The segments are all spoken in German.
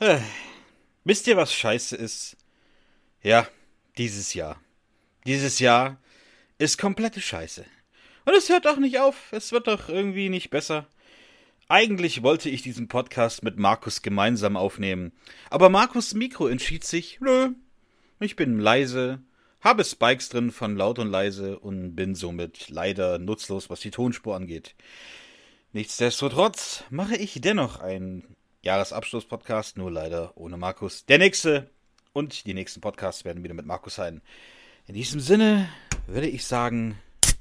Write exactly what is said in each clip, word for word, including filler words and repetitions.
Äh, Wisst ihr, was scheiße ist? Ja, dieses Jahr. Dieses Jahr ist komplette Scheiße. Und es hört auch nicht auf. Es wird doch irgendwie nicht besser. Eigentlich wollte ich diesen Podcast mit Markus gemeinsam aufnehmen. Aber Markus' Mikro entschied sich, nö, ich bin leise, habe Spikes drin von laut und leise und bin somit leider nutzlos, was die Tonspur angeht. Nichtsdestotrotz mache ich dennoch einen Jahresabschluss-Podcast, nur leider ohne Markus. Der nächste und die nächsten Podcasts werden wieder mit Markus sein. In diesem Sinne würde ich sagen,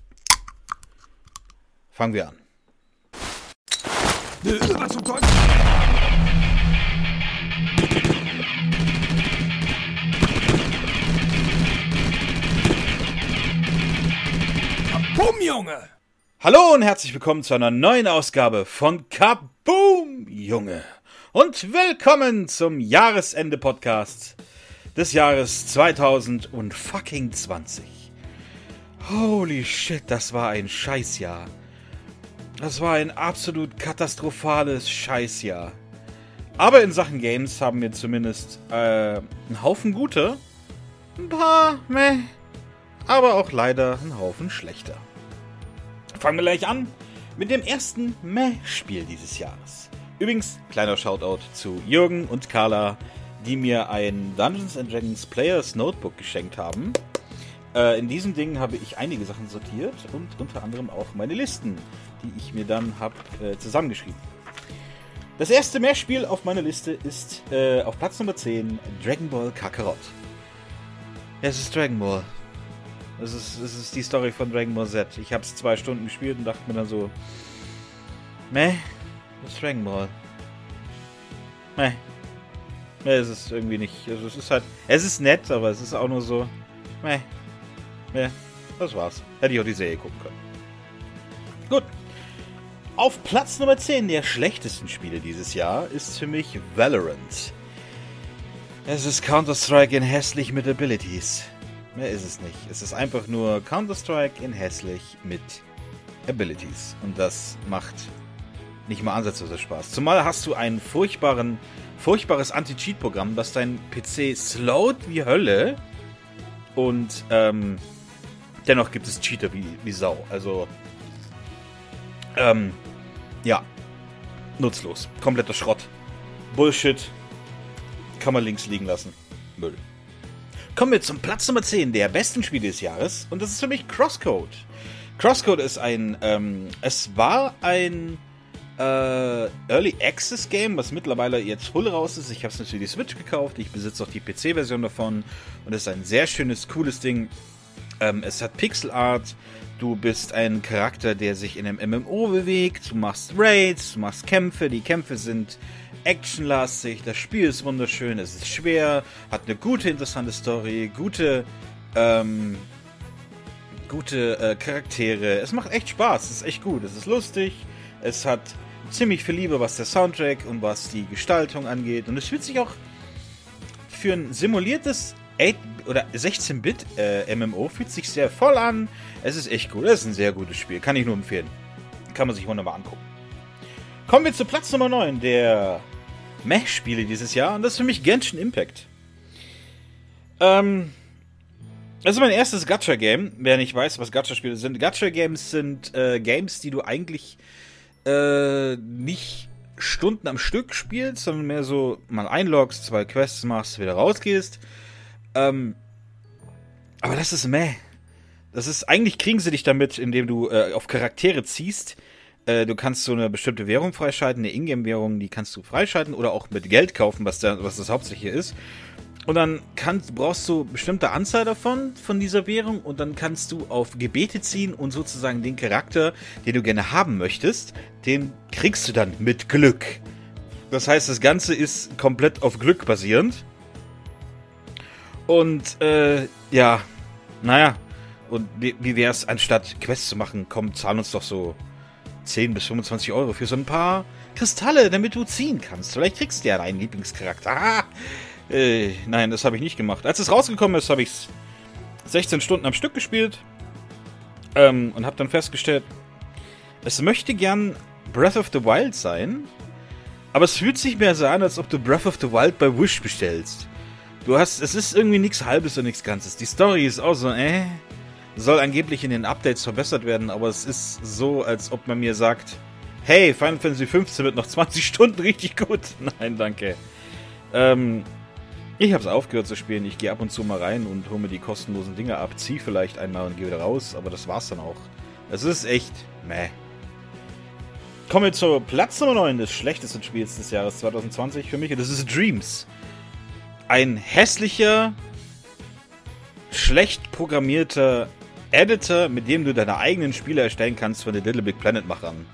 fangen wir an. Was zum Teufel? Kaboom, Junge! Hallo und herzlich willkommen zu einer neuen Ausgabe von Kaboom, Junge! Und willkommen zum Jahresende-Podcast des Jahres zweitausendzwanzig. Holy shit, das war ein Scheißjahr. Das war ein absolut katastrophales Scheißjahr. Aber in Sachen Games haben wir zumindest äh, einen Haufen gute, ein paar meh, aber auch leider einen Haufen schlechter. Fangen wir gleich an mit dem ersten Meh-Spiel dieses Jahres. Übrigens, kleiner Shoutout zu Jürgen und Carla, die mir ein Dungeons and Dragons Players Notebook geschenkt haben. Äh, in diesem Ding habe ich einige Sachen sortiert und unter anderem auch meine Listen, die ich mir dann habe äh, zusammengeschrieben. Das erste Meh-Spiel auf meiner Liste ist äh, auf Platz Nummer zehn Dragon Ball Kakarot. Es ist Dragon Ball. Es ist, es ist die Story von Dragon Ball Z. Ich habe es zwei Stunden gespielt und dachte mir dann so, meh, das ist Dragon Ball. Meh. Meh, es ist irgendwie nicht, also es ist halt, es ist nett, aber es ist auch nur so, meh. Meh, das war's. Hätte ich auch die Serie gucken können. Gut. Auf Platz Nummer zehn der schlechtesten Spiele dieses Jahr ist für mich Valorant. Es ist Counter-Strike in hässlich mit Abilities. Mehr ist es nicht. Es ist einfach nur Counter-Strike in hässlich mit Abilities. Und das macht nicht mal ansatzweise Spaß. Zumal hast du ein furchtbaren, furchtbares Anti-Cheat-Programm, das dein P C slowt wie Hölle. Und ähm, dennoch gibt es Cheater wie, wie Sau. Also, ähm, ja. Nutzlos. Kompletter Schrott. Bullshit. Kann man links liegen lassen. Müll. Kommen wir zum Platz Nummer zehn der besten Spiele des Jahres. Und das ist für mich Crosscode. Crosscode ist ein, ähm, es war ein äh, Early Access Game, was mittlerweile jetzt voll raus ist. Ich habe es natürlich für die Switch gekauft. Ich besitze auch die P C-Version davon. Und es ist ein sehr schönes, cooles Ding. Ähm, es hat Pixel Art. Du bist ein Charakter, der sich in einem M M O bewegt. Du machst Raids, du machst Kämpfe. Die Kämpfe sind actionlastig. Das Spiel ist wunderschön. Es ist schwer. Hat eine gute, interessante Story. Gute, ähm, gute äh, Charaktere. Es macht echt Spaß. Es ist echt gut. Es ist lustig. Es hat ziemlich viel Liebe, was der Soundtrack und was die Gestaltung angeht. Und es fühlt sich auch für ein simuliertes acht oder sechzehn-Bit äh, M M O fühlt sich sehr voll an. Es ist echt gut. Es ist ein sehr gutes Spiel. Kann ich nur empfehlen. Kann man sich wunderbar angucken. Kommen wir zu Platz Nummer neun der Meh-Spiele dieses Jahr. Und das ist für mich Genshin Impact. Ähm, das ist mein erstes Gacha-Game. Wer nicht weiß, was Gacha-Spiele sind. Gacha-Games sind äh, Games, die du eigentlich äh, nicht Stunden am Stück spielst, sondern mehr so mal einloggst, zwei Quests machst, wieder rausgehst. Ähm, aber das ist meh. Das ist, eigentlich kriegen sie dich damit, indem du äh, auf Charaktere ziehst. Äh, du kannst so eine bestimmte Währung freischalten, eine Ingame-Währung, die kannst du freischalten oder auch mit Geld kaufen, was, da, was das hauptsächlich ist. Und dann kannst, brauchst du bestimmte Anzahl davon, von dieser Währung, und dann kannst du auf Gebete ziehen und sozusagen den Charakter, den du gerne haben möchtest, den kriegst du dann mit Glück. Das heißt, das Ganze ist komplett auf Glück basierend. Und, äh, ja, naja, und wie, wie wär's, anstatt Quests zu machen, komm, zahl uns doch so zehn bis fünfundzwanzig Euro für so ein paar Kristalle, damit du ziehen kannst. Vielleicht kriegst du ja deinen Lieblingscharakter. Ah, äh, nein, das habe ich nicht gemacht. Als es rausgekommen ist, habe ich es sechzehn Stunden am Stück gespielt ähm, und habe dann festgestellt, es möchte gern Breath of the Wild sein, Aber es fühlt sich mehr so an, als ob du Breath of the Wild bei Wish bestellst. Du hast, es ist irgendwie nichts Halbes und nichts Ganzes. Die Story ist auch so, äh, soll angeblich in den Updates verbessert werden, aber es ist so, als ob man mir sagt, hey, Final Fantasy fünfzehn wird noch zwanzig Stunden richtig gut. Nein, danke. Ähm, ich hab's aufgehört zu spielen. Ich gehe ab und zu mal rein und hole mir die kostenlosen Dinge ab, zieh vielleicht einmal und gehe wieder raus, aber das war's dann auch. Es ist echt meh. Kommen wir zu Platz Nummer neun des schlechtesten Spiels des Jahres zwanzig zwanzig für mich, und das ist Dreams. Ein hässlicher, schlecht programmierter Editor, mit dem du deine eigenen Spiele erstellen kannst von den Little Big Planet Machern.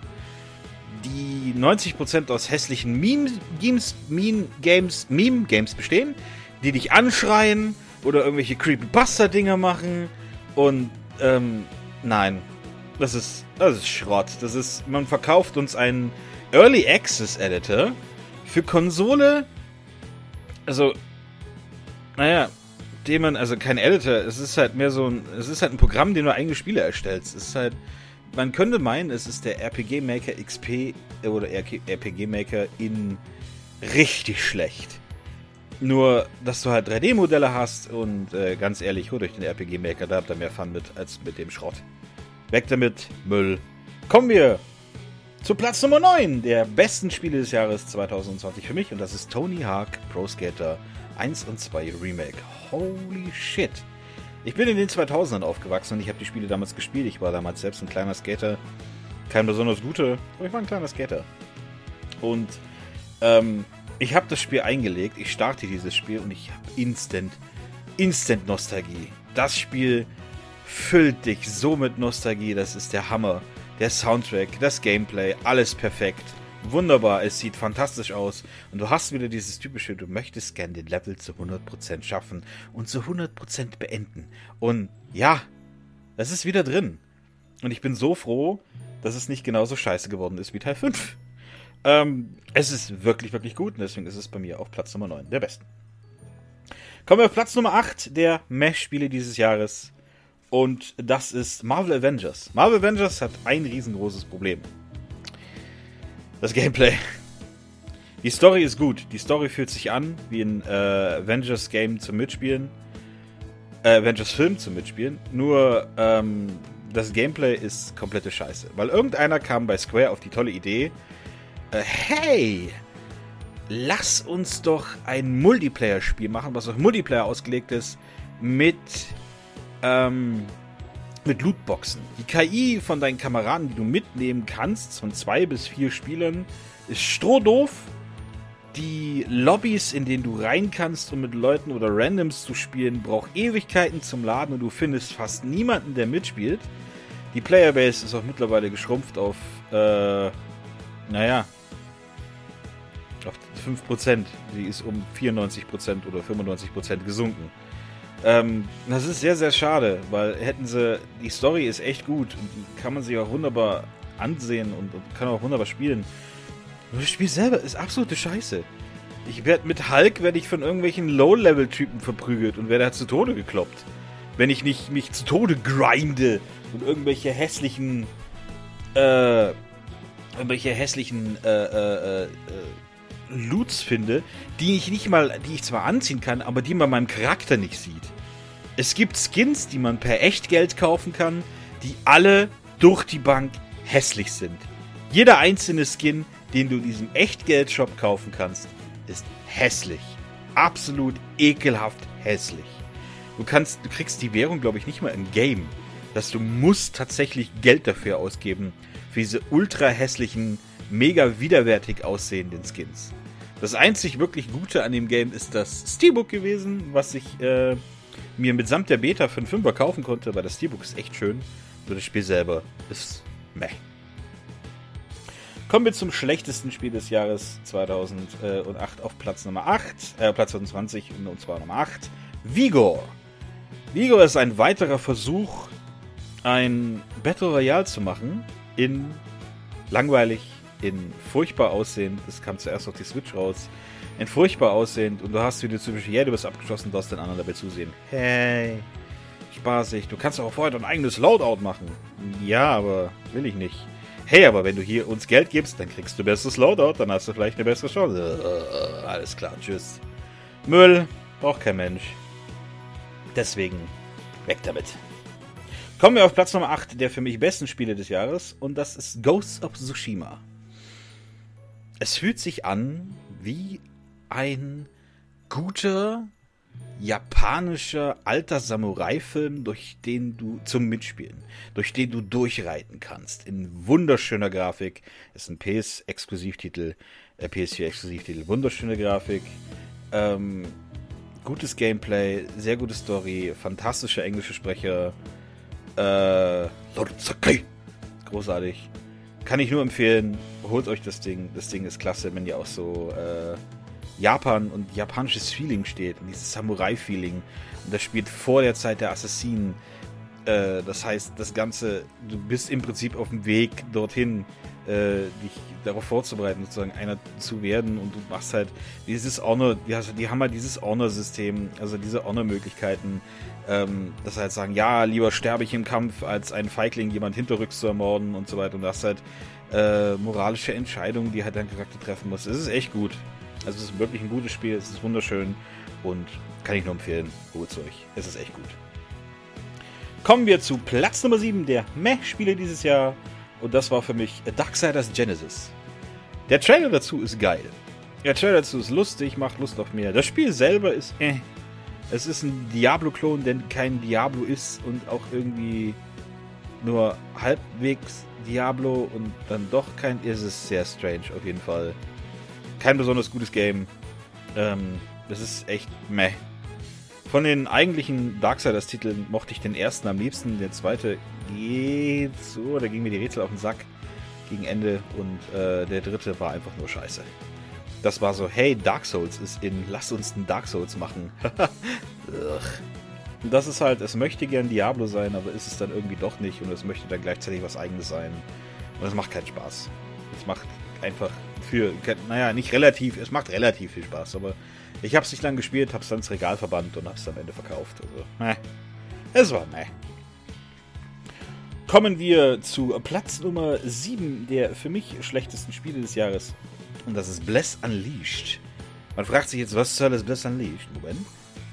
Die neunzig Prozent aus hässlichen Meme-Games Meme Games, Meme Games bestehen, die dich anschreien oder irgendwelche Creepypasta-Dinger machen. Und, ähm, nein. Das ist, das ist Schrott. Das ist, man verkauft uns einen Early Access Editor für Konsole. Also, naja, den man, also kein Editor, es ist halt mehr so ein, es ist halt ein Programm, dem du eigene Spiele erstellst. Es ist halt, man könnte meinen, es ist der R P G Maker X P oder R P G Maker in richtig schlecht. Nur, dass du halt drei D Modelle hast und äh, ganz ehrlich, hol euch den R P G Maker, da habt ihr mehr Fun mit als mit dem Schrott. Weg damit, Müll. Kommen wir zu Platz Nummer neun der besten Spiele des Jahres zwanzig zwanzig für mich, und das ist Tony Hawk Pro Skater eins und zwei Remake. Holy shit. Ich bin in den zweitausendern aufgewachsen und ich habe die Spiele damals gespielt. Ich war damals selbst ein kleiner Skater. Kein besonders guter, aber ich war ein kleiner Skater. Und ähm, ich habe das Spiel eingelegt. Ich starte dieses Spiel und ich habe instant, instant Nostalgie. Das Spiel füllt dich so mit Nostalgie. Das ist der Hammer. Der Soundtrack, das Gameplay, alles perfekt. Wunderbar, es sieht fantastisch aus. Und du hast wieder dieses typische, du möchtest gerne den Level zu hundert Prozent schaffen und zu hundert Prozent beenden. Und ja, das ist wieder drin. Und ich bin so froh, dass es nicht genauso scheiße geworden ist wie Teil fünf. Ähm, es ist wirklich, wirklich gut und deswegen ist es bei mir auf Platz Nummer neun der besten. Kommen wir auf Platz Nummer acht der Meh-Spiele dieses Jahres. Und das ist Marvel Avengers. Marvel Avengers hat ein riesengroßes Problem. Das Gameplay. Die Story ist gut. Die Story fühlt sich an wie ein äh, Avengers-Game zum Mitspielen. Äh, Avengers-Film zum Mitspielen. Nur ähm, das Gameplay ist komplette Scheiße. Weil irgendeiner kam bei Square auf die tolle Idee, äh, hey, lass uns doch ein Multiplayer-Spiel machen, was auf Multiplayer ausgelegt ist, mit ähm, mit Lootboxen. Die K I von deinen Kameraden, die du mitnehmen kannst, von zwei bis vier Spielern, ist strohdoof. Die Lobbys, in denen du rein kannst, um mit Leuten oder Randoms zu spielen, braucht Ewigkeiten zum Laden und du findest fast niemanden, der mitspielt. Die Playerbase ist auch mittlerweile geschrumpft auf, äh, naja, auf fünf Prozent. Die ist um vierundneunzig Prozent oder fünfundneunzig Prozent gesunken. Ähm, das ist sehr, sehr schade, weil hätten sie, die Story ist echt gut und die kann man sich auch wunderbar ansehen und, und kann auch wunderbar spielen. Nur das Spiel selber ist absolute Scheiße. Ich werde mit Hulk werde ich von irgendwelchen Low-Level-Typen verprügelt und werde halt zu Tode gekloppt. Wenn ich nicht mich zu Tode grinde und irgendwelche hässlichen, äh, irgendwelche hässlichen, äh, äh, äh, Loots finde, die ich nicht mal, die ich zwar anziehen kann, aber die man meinem Charakter nicht sieht. Es gibt Skins, die man per Echtgeld kaufen kann, die alle durch die Bank hässlich sind. Jeder einzelne Skin, den du in diesem Echtgeld-Shop kaufen kannst, ist hässlich. Absolut ekelhaft hässlich. Du kannst, du kriegst die Währung, glaube ich, nicht mal im Game. Dass du musst tatsächlich Geld dafür ausgeben, für diese ultra hässlichen, mega widerwärtig aussehenden Skins. Das einzig wirklich Gute an dem Game ist das Steelbook gewesen, was ich äh, mir mitsamt der Beta für einen Fünfer kaufen konnte, weil das Steelbook ist echt schön. Nur das Spiel selber ist meh. Kommen wir zum schlechtesten Spiel des Jahres zweitausendacht auf Platz Nummer acht, äh, Platz zwanzig und zwar Nummer acht. Vigor. Vigor ist ein weiterer Versuch, ein Battle Royale zu machen in langweilig, in furchtbar aussehend, das kam zuerst auf die Switch raus, in furchtbar aussehend und du hast wieder typische, ja, du bist abgeschossen, du darfst den anderen dabei zusehen. Hey, spaßig, du kannst auch vorher dein eigenes Loadout machen. Ja, aber will ich nicht. Hey, aber wenn du hier uns Geld gibst, dann kriegst du besseres Loadout, dann hast du vielleicht eine bessere Chance. Äh, alles klar, tschüss. Müll braucht kein Mensch. Deswegen weg damit. Kommen wir auf Platz Nummer acht der für mich besten Spiele des Jahres, und das ist Ghost of Tsushima. Es fühlt sich an wie ein guter japanischer alter Samurai-Film, durch den du zum Mitspielen, durch den du durchreiten kannst. In wunderschöner Grafik. Ist ein P S-Exklusivtitel, äh, P S vier-Exklusivtitel. Wunderschöne Grafik. Ähm, gutes Gameplay, sehr gute Story, fantastische englische Sprecher. Äh, Lord Sakai. Großartig. Kann ich nur empfehlen. Holt euch das Ding. Das Ding ist klasse, wenn ihr auch so äh, Japan und japanisches Feeling steht. Und dieses Samurai-Feeling. Und das spielt vor der Zeit der Assassinen. Äh, das heißt, das Ganze, du bist im Prinzip auf dem Weg dorthin, äh, dich darauf vorzubereiten, sozusagen einer zu werden. Und du machst halt dieses Honor, die, die haben halt dieses Honor-System, also diese Honor-Möglichkeiten, ähm, dass sie halt sagen, ja, lieber sterbe ich im Kampf, als ein Feigling jemand hinterrücks zu ermorden und so weiter. Und das ist halt äh, moralische Entscheidungen, die halt dein Charakter treffen muss. Es ist echt gut. Also es ist wirklich ein gutes Spiel, es ist wunderschön und kann ich nur empfehlen, holt's euch. Es ist echt gut. Kommen wir zu Platz Nummer sieben der Meh-Spiele dieses Jahr, und das war für mich Darksiders Genesis. Der Trailer dazu ist geil. Der Trailer dazu ist lustig, macht Lust auf mehr. Das Spiel selber ist äh. Es ist ein Diablo-Klon, der kein Diablo ist und auch irgendwie nur halbwegs Diablo und dann doch kein... Es ist sehr strange auf jeden Fall. Kein besonders gutes Game. Ähm, das ist echt meh. Von den eigentlichen Darksiders-Titeln mochte ich den ersten am liebsten. Der zweite geht so, da ging mir die Rätsel auf den Sack gegen Ende. Und äh, der dritte war einfach nur scheiße. Das war so, hey, Dark Souls ist in, lass uns einen Dark Souls machen. Und das ist halt, es möchte gern Diablo sein, aber ist es dann irgendwie doch nicht. Und es möchte dann gleichzeitig was Eigenes sein. Und es macht keinen Spaß. Es macht einfach für, naja, nicht relativ, es macht relativ viel Spaß, aber ich habe es nicht lange gespielt, habe es dann ins Regal verbannt und habe es am Ende verkauft. Also, meh. Es war meh. Kommen wir zu Platz Nummer sieben der für mich schlechtesten Spiele des Jahres. Und das ist Bless Unleashed. Man fragt sich jetzt, was soll das Bless Unleashed? Moment.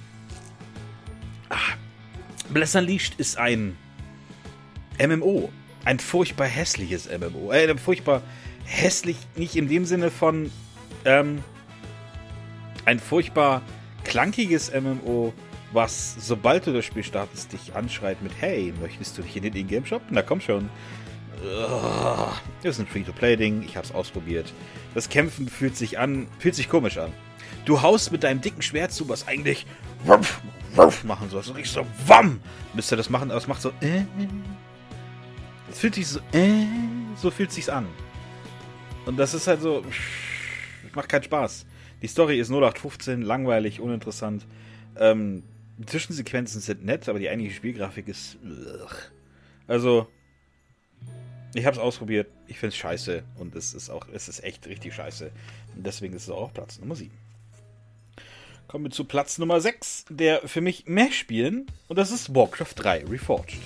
Ah. Bless Unleashed ist ein M M O. Ein furchtbar hässliches M M O. Äh, furchtbar hässlich, nicht in dem Sinne von ähm, ein furchtbar klankiges M M O, was, sobald du das Spiel startest, dich anschreit mit hey, möchtest du dich in den Ingame-Shop? Na komm schon. Das ist ein Free-to-Play-Ding, ich hab's ausprobiert. Das Kämpfen fühlt sich an, fühlt sich komisch an. Du haust mit deinem dicken Schwert zu, was eigentlich wuff, wuff machen soll. So richtig so wamm, müsst ihr das machen, aber es macht so äh. Es fühlt sich so äh, so fühlt sich's an. Und das ist halt so, macht keinen Spaß. Die Story ist null acht fünfzehn, langweilig, uninteressant. Ähm, die Zwischensequenzen sind nett, aber die eigentliche Spielgrafik ist ugh. Also ich hab's ausprobiert, ich find's scheiße und es ist auch, es ist echt richtig scheiße. Und deswegen ist es auch Platz Nummer sieben. Kommen wir zu Platz Nummer sechs, der für mich mehr spielen, und das ist Warcraft drei Reforged.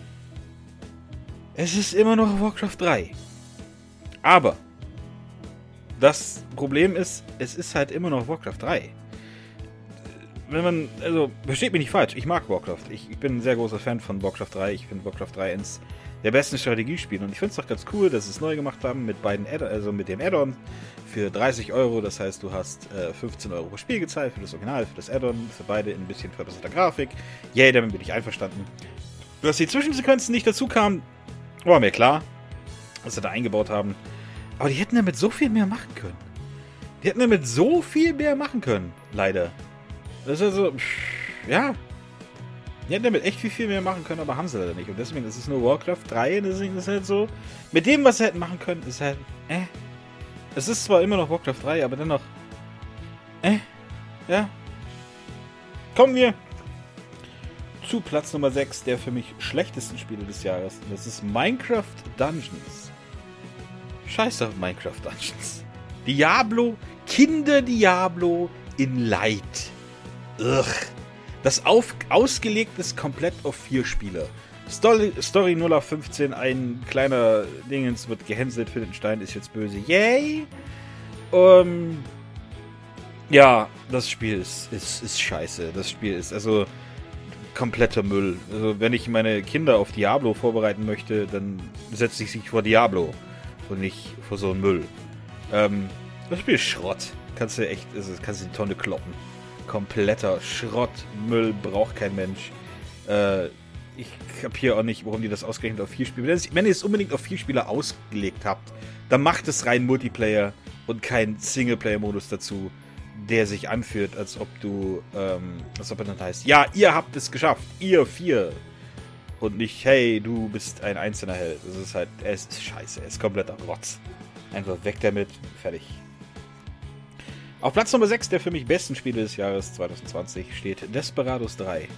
Es ist immer noch Warcraft drei. Aber das Problem ist, es ist halt immer noch Warcraft drei. Wenn man, also, versteht mich nicht falsch, ich mag Warcraft. Ich, ich bin ein sehr großer Fan von Warcraft drei. Ich finde Warcraft drei eins der besten Strategiespiele. Und ich finde es doch ganz cool, dass sie es neu gemacht haben mit beiden Add- also mit dem Add-on für dreißig Euro. Das heißt, du hast äh, fünfzehn Euro pro Spiel gezahlt für das Original, für das Add-on, für beide in ein bisschen verbesserter Grafik. Yay, damit bin ich einverstanden. Dass die Zwischensequenzen nicht dazu kamen, war mir klar, was sie da eingebaut haben. Aber die hätten damit so viel mehr machen können. Die hätten damit so viel mehr machen können, leider. Das ist also, ja. Die hätten damit echt viel, viel mehr machen können, aber haben sie leider nicht. Und deswegen ist es nur Warcraft drei, deswegen ist es halt so. Mit dem, was sie hätten machen können, ist halt, äh. Es ist zwar immer noch Warcraft drei, aber dennoch, äh. Ja. Kommen wir zu Platz Nummer sechs der für mich schlechtesten Spiele des Jahres. Und das ist Minecraft Dungeons. Scheiß auf Minecraft Dungeons. Diablo, Kinder Diablo in Light. Ugh. Das auf, ausgelegt ist komplett auf vier Spieler. Story, Story null auf fünfzehn, ein kleiner Dingens wird gehänselt, für den Stein ist jetzt böse. Yay! Um, ja, das Spiel ist, ist, ist scheiße. Das Spiel ist also kompletter Müll. Also wenn ich meine Kinder auf Diablo vorbereiten möchte, dann setze ich sie vor Diablo und nicht vor so einem Müll. Ähm, das Spiel ist Schrott. Kannst du echt, also kannst du die Tonne kloppen. Kompletter Schrott, Müll, braucht kein Mensch. Äh, ich kapiere auch nicht, warum die das ausgerechnet auf vier Spieler... Wenn ihr es unbedingt auf vier Spieler ausgelegt habt, dann macht es rein Multiplayer und keinen Singleplayer-Modus dazu, der sich anfühlt, als ob du, ähm, als ob er dann heißt, ja, ihr habt es geschafft, ihr vier. Und nicht, hey, du bist ein einzelner Held. Das ist halt, es ist scheiße, es ist kompletter Rotz. Einfach weg damit, fertig. Auf Platz Nummer sechs der für mich besten Spiele des Jahres zwanzig zwanzig steht Desperados drei.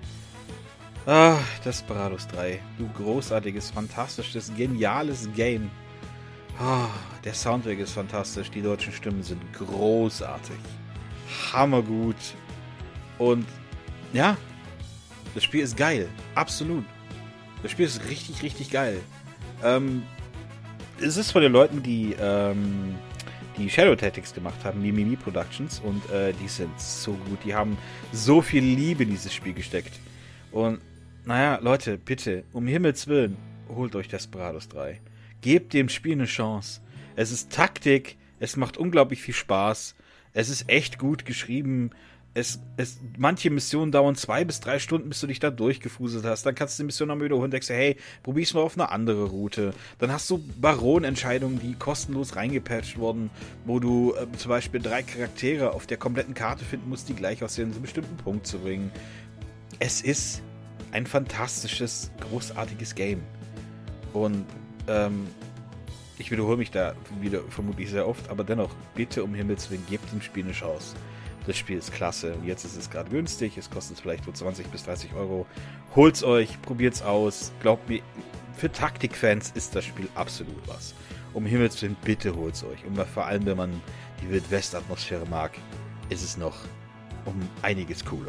Ah, Desperados drei. Du großartiges, fantastisches, geniales Game. Ah, der Soundtrack ist fantastisch, die deutschen Stimmen sind großartig. Hammergut. Und ja, das Spiel ist geil. Absolut. Das Spiel ist richtig, richtig geil. Ähm, es ist von den Leuten, die ähm, die Shadow Tactics gemacht haben, Mimimi Productions, und äh, die sind so gut. Die haben so viel Liebe in dieses Spiel gesteckt. Und naja, Leute, bitte, um Himmels Willen, holt euch Desperados drei. Gebt dem Spiel eine Chance. Es ist Taktik, es macht unglaublich viel Spaß, es ist echt gut geschrieben. Es, es, manche Missionen dauern zwei bis drei Stunden, bis du dich da durchgefuselt hast. Dann kannst du die Mission nochmal wiederholen und denkst dir, hey, probier's mal auf eine andere Route. Dann hast du Baron-Entscheidungen, die kostenlos reingepatcht wurden, wo du äh, zum Beispiel drei Charaktere auf der kompletten Karte finden musst, die gleich aussehen, zu einem bestimmten Punkt zu bringen. Es ist ein fantastisches, großartiges Game. Und ähm, ich wiederhole mich da wieder vermutlich sehr oft, aber dennoch, bitte um Himmels Willen, gebt dem Spiel eine Chance. Das Spiel ist klasse. Und jetzt ist es gerade günstig. Es kostet vielleicht nur zwanzig bis dreißig Euro. Holt's euch, probiert's aus. Glaubt mir, für Taktikfans ist das Spiel absolut was. Um Himmels Willen, bitte holt's euch. Und vor allem, wenn man die Wild-West-Atmosphäre mag, ist es noch um einiges cooler.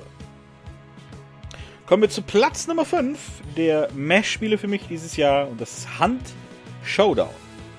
Kommen wir zu Platz Nummer fünf der Mesh-Spiele für mich dieses Jahr. Und das ist Hunt Showdown.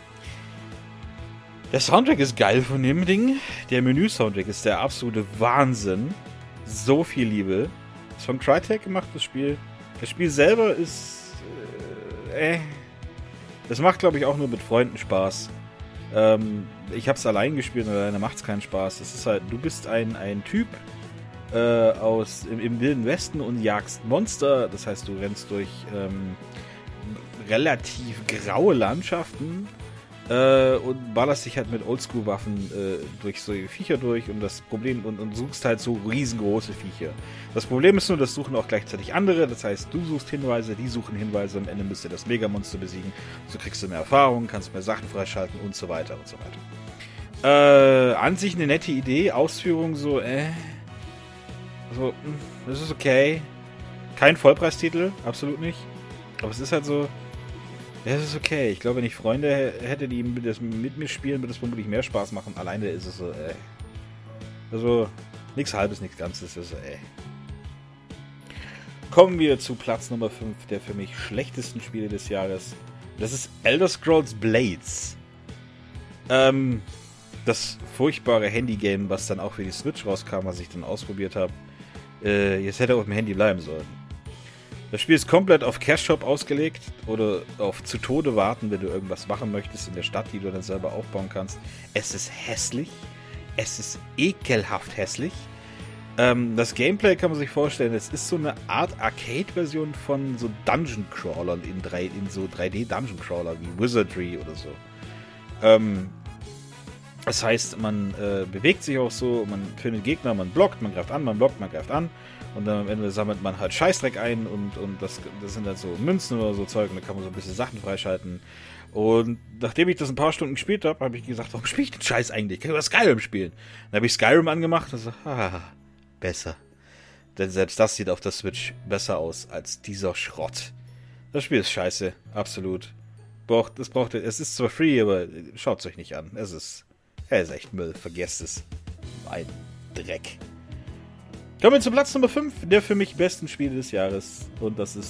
Der Soundtrack ist geil von dem Ding. Der Menü-Soundtrack ist der absolute Wahnsinn. So viel Liebe. Das ist von Crytek gemacht, das Spiel. Das Spiel selber ist... Äh... äh das macht, glaube ich, auch nur mit Freunden Spaß. Ähm, ich habe es allein gespielt und alleine macht es keinen Spaß. Es ist halt, du bist ein, ein Typ äh, aus im, im Wilden Westen und jagst Monster. Das heißt, du rennst durch ähm, relativ graue Landschaften Äh, und ballerst dich halt mit Oldschool-Waffen äh, durch so Viecher durch und das Problem und, und suchst halt so riesengroße Viecher. Das Problem ist nur, das suchen auch gleichzeitig andere, das heißt, du suchst Hinweise, die suchen Hinweise, am Ende müsst ihr das Megamonster besiegen, so kriegst du mehr Erfahrung, kannst mehr Sachen freischalten und so weiter und so weiter. Äh, an sich eine nette Idee, Ausführung so, äh, so, das ist okay. Kein Vollpreistitel, absolut nicht, aber es ist halt so, ja, das ist okay. Ich glaube, wenn ich Freunde hätte, die das mit mir spielen, würde es vermutlich mehr Spaß machen. Alleine ist es so, ey. Also, nichts Halbes, nichts Ganzes. Ist so, ey. Kommen wir zu Platz Nummer fünf der für mich schlechtesten Spiele des Jahres. Das ist Elder Scrolls Blades. Ähm, das furchtbare Handy-Game, was dann auch für die Switch rauskam, was ich dann ausprobiert habe. Äh, jetzt hätte er auf dem Handy bleiben sollen. Das Spiel ist komplett auf Cash Shop ausgelegt oder auf zu Tode warten, wenn du irgendwas machen möchtest in der Stadt, die du dann selber aufbauen kannst. Es ist hässlich. Es ist ekelhaft hässlich. Ähm, das Gameplay kann man sich vorstellen, es ist so eine Art Arcade-Version von so Dungeon-Crawlern in, drei, in so drei D-Dungeon-Crawler wie Wizardry oder so. Ähm, das heißt, man äh, bewegt sich auch so, man findet Gegner, man blockt, man greift an, man blockt, man greift an. Und dann am Ende sammelt man halt Scheißdreck ein und, und das, das sind halt so Münzen oder so Zeug und da kann man so ein bisschen Sachen freischalten. Und nachdem ich das ein paar Stunden gespielt habe, habe ich gesagt, warum spiele ich den Scheiß eigentlich? Kann ich über Skyrim spielen? Dann habe ich Skyrim angemacht und so, ah, besser. Denn selbst das sieht auf der Switch besser aus als dieser Schrott. Das Spiel ist scheiße, absolut. Braucht, das braucht, es ist zwar free, aber schaut es euch nicht an. Es ist, es ist echt Müll, vergesst es. Ein Dreck. Kommen wir zu Platz Nummer fünf der für mich besten Spiele des Jahres. Und das ist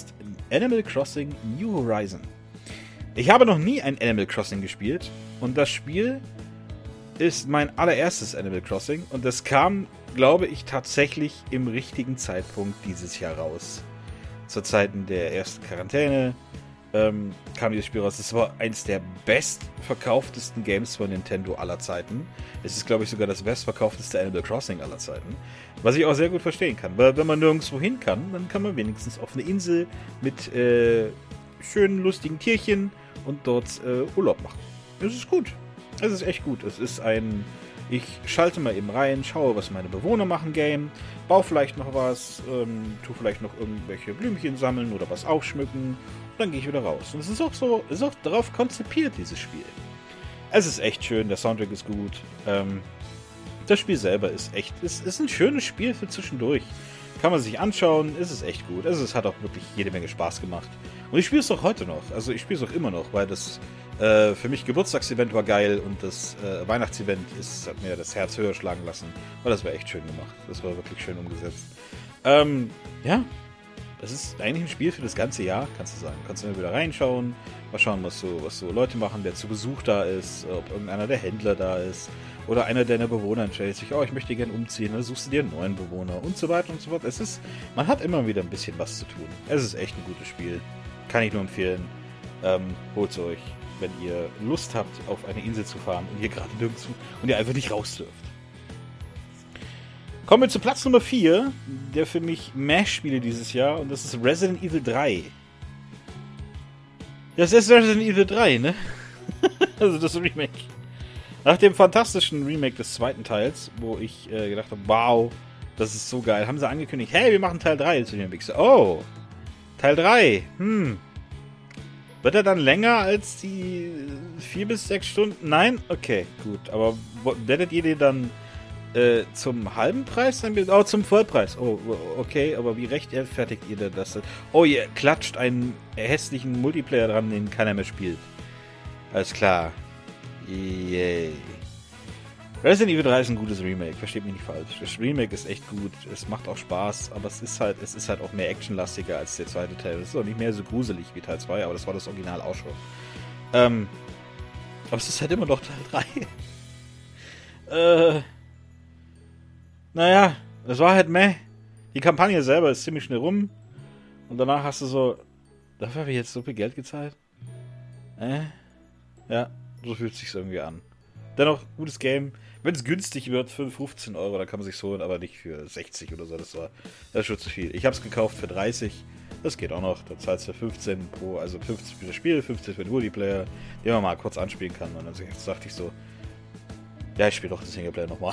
Animal Crossing New Horizon. Ich habe noch nie ein Animal Crossing gespielt und das Spiel ist mein allererstes Animal Crossing und das kam, glaube ich, tatsächlich im richtigen Zeitpunkt dieses Jahr raus. Zur Zeiten der ersten Quarantäne ähm, kam dieses Spiel raus. Es war eins der bestverkauftesten Games von Nintendo aller Zeiten. Es ist, glaube ich, sogar das bestverkaufteste Animal Crossing aller Zeiten. Was ich auch sehr gut verstehen kann. Weil wenn man nirgendwo hin kann, dann kann man wenigstens auf eine Insel mit äh, schönen, lustigen Tierchen und dort äh, Urlaub machen. Es ist gut. Es ist echt gut. Es ist ein, ich schalte mal eben rein, schaue, was meine Bewohner machen, Game, baue vielleicht noch was, ähm, tue vielleicht noch irgendwelche Blümchen sammeln oder was aufschmücken und dann gehe ich wieder raus. Und es ist auch so, es ist auch darauf konzipiert, dieses Spiel. Es ist echt schön, der Soundtrack ist gut. Ähm, das Spiel selber ist echt, es ist ein schönes Spiel für zwischendurch. Kann man sich anschauen, es ist echt gut. Also es hat auch wirklich jede Menge Spaß gemacht. Und ich spiele es auch heute noch. Also ich spiele es auch immer noch, weil das äh, für mich Geburtstagsevent war geil und das äh, Weihnachtsevent ist, hat mir das Herz höher schlagen lassen. Weil das war echt schön gemacht. Das war wirklich schön umgesetzt. Ähm, ja, das ist eigentlich ein Spiel für das ganze Jahr, kannst du sagen. Kannst du mal wieder reinschauen, mal schauen, was so, was so Leute machen, wer zu Besuch da ist, ob irgendeiner der Händler da ist. Oder einer deiner Bewohner entscheidet sich, oh, ich möchte gerne umziehen, dann suchst du dir einen neuen Bewohner und so weiter und so fort. Es ist, man hat immer wieder ein bisschen was zu tun. Es ist echt ein gutes Spiel. Kann ich nur empfehlen. Ähm, holt es euch, wenn ihr Lust habt, auf eine Insel zu fahren und ihr gerade nirgendwo und ihr einfach nicht raus dürft. Kommen wir zu Platz Nummer vier, der für mich Meh-Spiele dieses Jahr, und das ist Resident Evil drei. Das ist Resident Evil drei, ne? Also das Remake. Nach dem fantastischen Remake des zweiten Teils, wo ich äh, gedacht habe, wow, das ist so geil, haben sie angekündigt, hey, wir machen Teil drei zu dem Wichser. Oh, Teil drei, hm. Wird er dann länger als die vier bis sechs Stunden? Nein? Okay, gut. Aber werdet ihr den dann äh, zum halben Preis? Oh, zum Vollpreis. Oh, okay, aber wie rechtfertigt ihr denn das? Oh, ihr klatscht einen hässlichen Multiplayer dran, den keiner mehr spielt. Alles klar. Yay. Resident Evil drei ist ein gutes Remake, versteht mich nicht falsch. Das Remake ist echt gut, es macht auch Spaß, aber es ist halt, es ist halt auch mehr actionlastiger als der zweite Teil. Es ist auch nicht mehr so gruselig wie Teil zwei, aber das war das Original auch schon. Ähm, aber es ist halt immer noch Teil drei. äh, naja, es war halt meh. Die Kampagne selber ist ziemlich schnell rum und danach hast du so, dafür habe ich jetzt so viel Geld gezahlt? Äh? Ja, so fühlt es sich irgendwie an. Dennoch, gutes Game. Wenn es günstig wird, für fünfzehn Euro, dann kann man sich holen, aber nicht für sechzig oder so. Das war das ist schon zu viel. Ich habe es gekauft für dreißig. Das geht auch noch. Da zahlst du fünfzehn pro, also fünfzehn für das Spiel, fünfzehn für den Multiplayer, den man mal kurz anspielen kann. Und dann dachte ich so, ja, ich spiele doch den Singleplayer nochmal.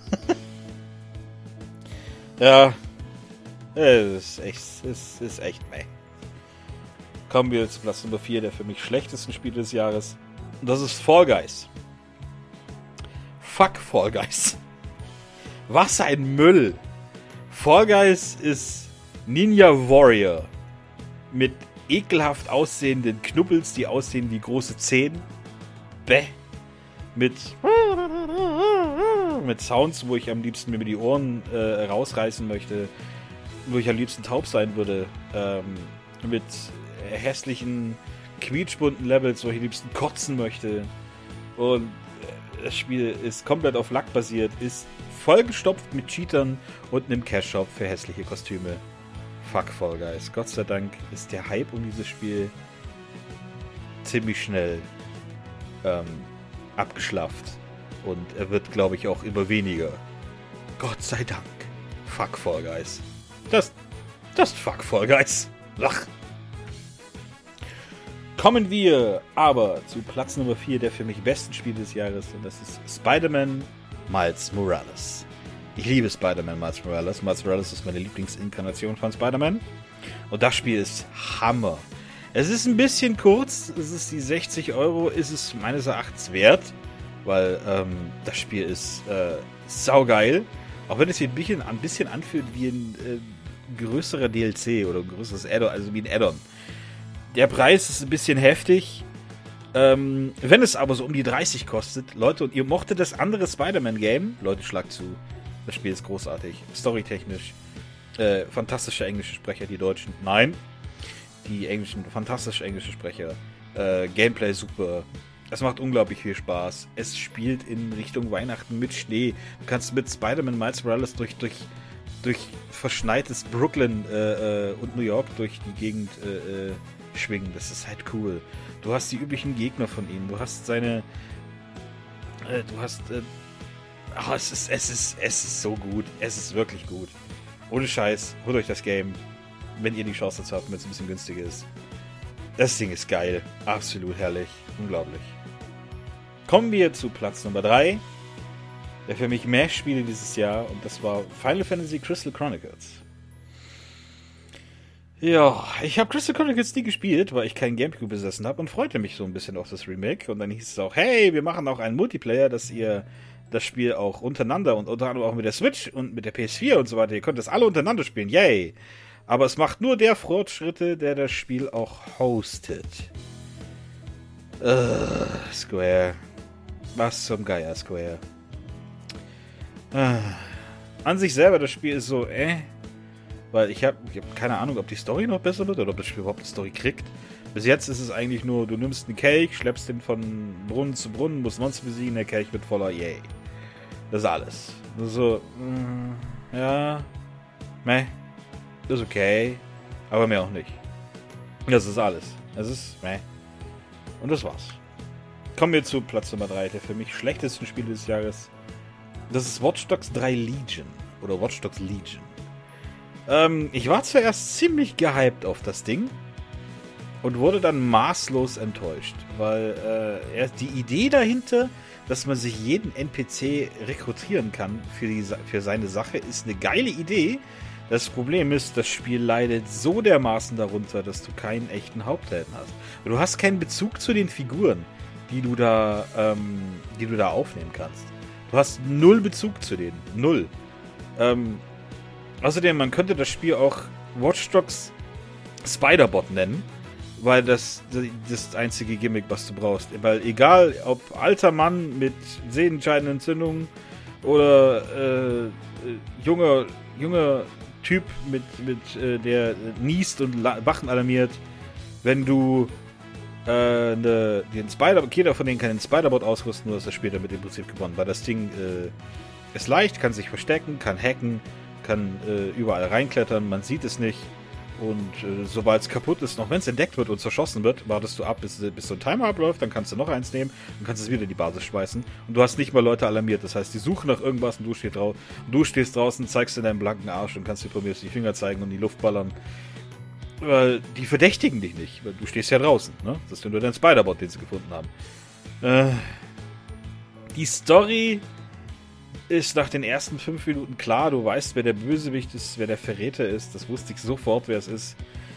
Ja, es ist echt, es ist echt meh. Kommen wir zu Platz Nummer vier, der für mich schlechtesten Spiele des Jahres. Und das ist Fall Guys. Fuck Fall Guys. Was ein Müll. Fall Guys ist Ninja Warrior. Mit ekelhaft aussehenden Knubbels, die aussehen wie große Zehen. Bäh. Mit mit Sounds, wo ich am liebsten mir die Ohren äh, rausreißen möchte. Wo ich am liebsten taub sein würde. Ähm, mit hässlichen, quietschbunten Levels, wo ich am liebsten kotzen möchte. Und das Spiel ist komplett auf Lack basiert, ist vollgestopft mit Cheatern und einem Cash-Shop für hässliche Kostüme. Fuck Fall Guys. Gott sei Dank ist der Hype um dieses Spiel ziemlich schnell ähm, abgeschlafft. Und er wird, glaube ich, auch immer weniger. Gott sei Dank. Fuck Fall Guys. Das, das Fuck Fall Guys. Lach. Kommen wir aber zu Platz Nummer vier der für mich besten Spiele des Jahres, und das ist Spider-Man Miles Morales. Ich liebe Spider-Man Miles Morales. Miles Morales ist meine Lieblingsinkarnation von Spider-Man. Und das Spiel ist Hammer. Es ist ein bisschen kurz, es ist die sechzig Euro, ist es meines Erachtens wert, weil ähm, das Spiel ist äh, saugeil. Auch wenn es sich ein bisschen, ein bisschen anfühlt wie ein äh, größerer D L C oder ein größeres Add-on, also wie ein Add-on. Der Preis ist ein bisschen heftig. Ähm, wenn es aber so um die dreißig kostet, Leute, und ihr mochtet das andere Spider-Man-Game, Leute, schlagt zu. Das Spiel ist großartig. Storytechnisch. Äh, fantastische englische Sprecher, die Deutschen. Nein. die englischen, fantastisch englische Sprecher. Äh, Gameplay super. Es macht unglaublich viel Spaß. Es spielt in Richtung Weihnachten mit Schnee. Du kannst mit Spider-Man Miles Morales durch, durch, durch verschneites Brooklyn äh, und New York durch die Gegend äh, schwingen. Das ist halt cool. Du hast die üblichen Gegner von ihm. Du hast seine... Äh, du hast... Äh, oh, es ist, es ist, es ist so gut. Es ist wirklich gut. Ohne Scheiß. Holt euch das Game. Wenn ihr die Chance dazu habt, wenn es ein bisschen günstiger ist. Das Ding ist geil. Absolut herrlich. Unglaublich. Kommen wir zu Platz Nummer drei. Der für mich mehr Spiele dieses Jahr. Und das war Final Fantasy Crystal Chronicles. Ja, ich habe Crystal Chronicles nie gespielt, weil ich keinen GameCube besessen habe und freute mich so ein bisschen auf das Remake. Und dann hieß es auch, hey, wir machen auch einen Multiplayer, dass ihr das Spiel auch untereinander und unter anderem auch mit der Switch und mit der P S vier und so weiter, ihr könnt das alle untereinander spielen. Yay! Aber es macht nur der Fortschritte, der das Spiel auch hostet. Uh, Square. Was zum Geier, Square. Uh. An sich selber, das Spiel ist so, äh. Weil ich habe ich hab keine Ahnung, ob die Story noch besser wird oder ob das Spiel überhaupt eine Story kriegt. Bis jetzt ist es eigentlich nur, du nimmst einen Kelch, schleppst den von Brunnen zu Brunnen, musst Monster besiegen, der Kelch wird voller, yay. Das ist alles. Nur so, mm, ja, meh. Ist okay, aber mehr auch nicht. Das ist alles. Es ist meh. Und das war's. Kommen wir zu Platz Nummer drei, der für mich schlechtesten Spiele des Jahres. Das ist Watch Dogs drei Legion. Oder Watch Dogs Legion. Ähm, ich war zuerst ziemlich gehypt auf das Ding. Und wurde dann maßlos enttäuscht. Weil äh, die Idee dahinter, dass man sich jeden N P C rekrutieren kann für, die, für seine Sache, ist eine geile Idee. Das Problem ist, das Spiel leidet so dermaßen darunter, dass du keinen echten Haupthelden hast. Du hast keinen Bezug zu den Figuren, die du da, ähm, die du da aufnehmen kannst. Du hast null Bezug zu denen. Null. Ähm, außerdem, man könnte das Spiel auch Watch Dogs Spider-Bot nennen, weil das das einzige Gimmick, was du brauchst. Weil egal, ob alter Mann mit Sehenscheidenentzündung oder äh, äh, junger, junger Typ, mit, mit äh, der niest und Wachen alarmiert, wenn du äh, ne, den Spider, jeder von denen kann den Spider-Bot ausrüsten, nur ist das Spiel damit im Prinzip gewonnen, weil das Ding äh, ist leicht, kann sich verstecken, kann hacken, kann äh, überall reinklettern, man sieht es nicht und äh, sobald es kaputt ist, noch wenn es entdeckt wird und zerschossen wird, wartest du ab, bis, bis so ein Timer abläuft, dann kannst du noch eins nehmen und kannst es wieder in die Basis schmeißen und du hast nicht mal Leute alarmiert, das heißt, die suchen nach irgendwas und du, stehst drau- und du stehst draußen, zeigst in deinen blanken Arsch und kannst dir probierst die Finger zeigen und die Luft ballern. Weil die verdächtigen dich nicht, weil du stehst ja draußen, ne? Das ist ja nur dein Spider-Bot, den sie gefunden haben. Äh, die Story ist nach den ersten fünf Minuten klar, du weißt, wer der Bösewicht ist, wer der Verräter ist, das wusste ich sofort, wer es ist.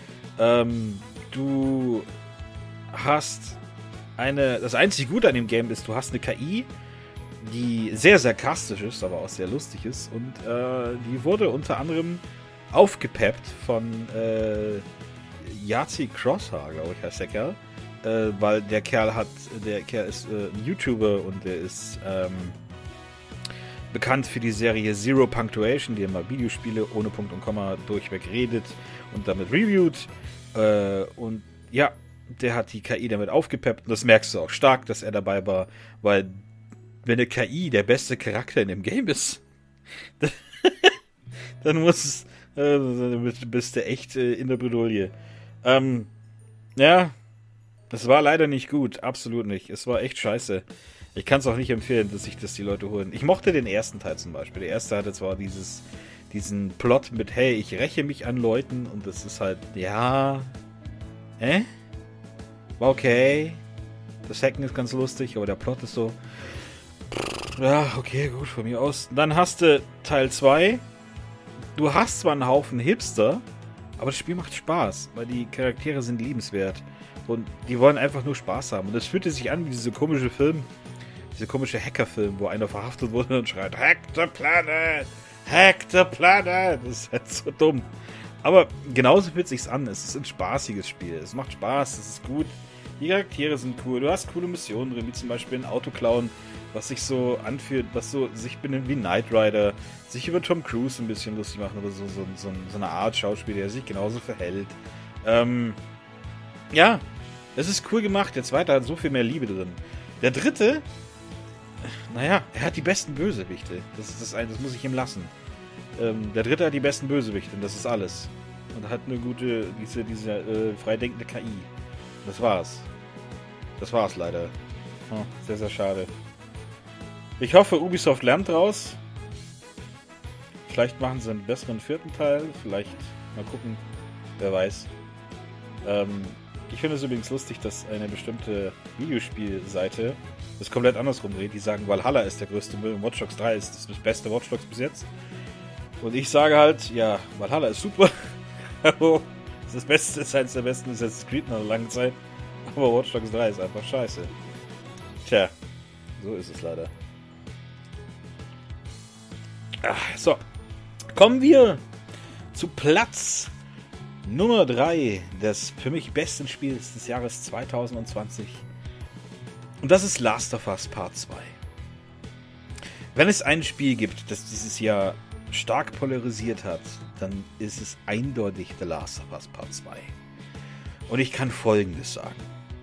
Ähm, du hast eine, das einzige Gute an dem Game ist, du hast eine K I, die sehr sarkastisch ist, aber auch sehr lustig ist und äh, die wurde unter anderem aufgepeppt von äh, Yazi Crosshaar, glaube ich, heißt der Kerl, äh, weil der Kerl hat, der Kerl ist äh, ein YouTuber und der ist ähm, bekannt für die Serie Zero Punctuation, die immer Videospiele ohne Punkt und Komma durchweg redet und damit reviewt. Äh, und ja, der hat die K I damit aufgepeppt und das merkst du auch stark, dass er dabei war, weil wenn eine K I der beste Charakter in dem Game ist, dann muss es, äh, dann bist du echt äh, in der Bredouille. Ähm, ja, das war leider nicht gut, absolut nicht. Es war echt scheiße. Ich kann es auch nicht empfehlen, dass sich das die Leute holen. Ich mochte den ersten Teil zum Beispiel. Der erste hatte zwar dieses, diesen Plot mit, hey, ich räche mich an Leuten und das ist halt, ja, äh? War okay. Das Hacken ist ganz lustig, aber der Plot ist so, ja, okay, gut, von mir aus. Dann hast du Teil zwei. Du hast zwar einen Haufen Hipster, aber das Spiel macht Spaß, weil die Charaktere sind liebenswert. Und die wollen einfach nur Spaß haben. Und es fühlte sich an wie diese komische Film, dieser komische Hackerfilm, wo einer verhaftet wurde und schreit, Hack the Planet! Hack the Planet! Das ist halt so dumm. Aber genauso fühlt es sich an. Es ist ein spaßiges Spiel. Es macht Spaß, es ist gut. Die Charaktere sind cool. Du hast coole Missionen drin, wie zum Beispiel ein Auto klauen, was sich so anfühlt, was so sich benimmt wie Knight Rider, sich über Tom Cruise ein bisschen lustig machen, oder so, so, so, so eine Art Schauspieler, der sich genauso verhält. Ähm, Ja, es ist cool gemacht. Der zweite hat so viel mehr Liebe drin. Der dritte, naja, er hat die besten Bösewichte. Das ist das eine, das muss ich ihm lassen. Ähm, der dritte hat die besten Bösewichte und das ist alles. Und hat eine gute, diese, diese äh, freidenkende K I. Das war's. Das war's leider. Oh, sehr, sehr schade. Ich hoffe, Ubisoft lernt draus. Vielleicht machen sie einen besseren vierten Teil. Vielleicht mal gucken. Wer weiß. Ähm, ich finde es übrigens lustig, dass eine bestimmte Videospielseite das komplett andersrum dreht. Die sagen, Valhalla ist der größte Müll und Watch Dogs drei ist das beste Watch Dogs bis jetzt. Und ich sage halt, ja, Valhalla ist super. Das ist das Beste, ist eines der besten Assassin's Creed nach einer langen Zeit. Aber Watch Dogs drei ist einfach scheiße. Tja, so ist es leider. Ach, so, kommen wir zu Platz Nummer drei des für mich besten Spiels des Jahres zwanzig zwanzig. Und das ist Last of Us Part zwei. Wenn es ein Spiel gibt, das dieses Jahr stark polarisiert hat, dann ist es eindeutig The Last of Us Part zwei. Und ich kann Folgendes sagen.